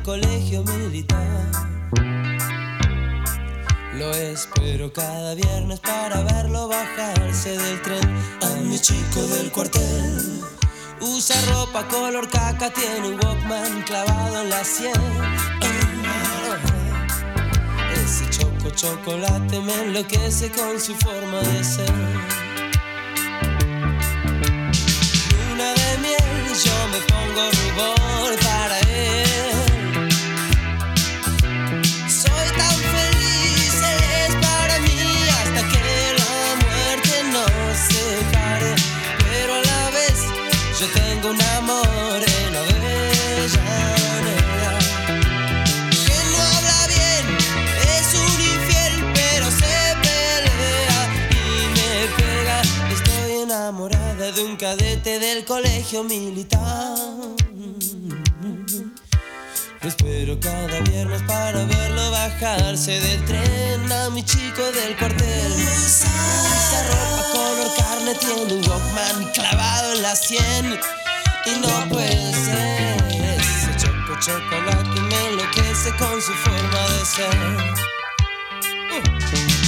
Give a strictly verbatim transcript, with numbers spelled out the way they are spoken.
colegio militar. Lo espero cada viernes para verlo bajarse del tren. A mi chico del cuartel. Usa ropa color caca, tiene un Walkman clavado en la sien. Ese choco chocolate me enloquece con su forma de ser. Luna de miel, yo me pongo rubor para él. Soy tan feliz, él es para mí hasta que la muerte nos separe. Pero a la vez yo tengo un amor en Avellaneda que no habla bien, es un infiel, pero se pelea y me pega. Estoy enamorada de un cadete del colegio militar. Lo espero cada viernes para verlo bajarse del tren. A mi chico del cuartel. Usa ropa color carne, tiene un Walkman clavado en la sien. Y no puede ser, ese choco chocolate me enloquece con su forma de ser. uh.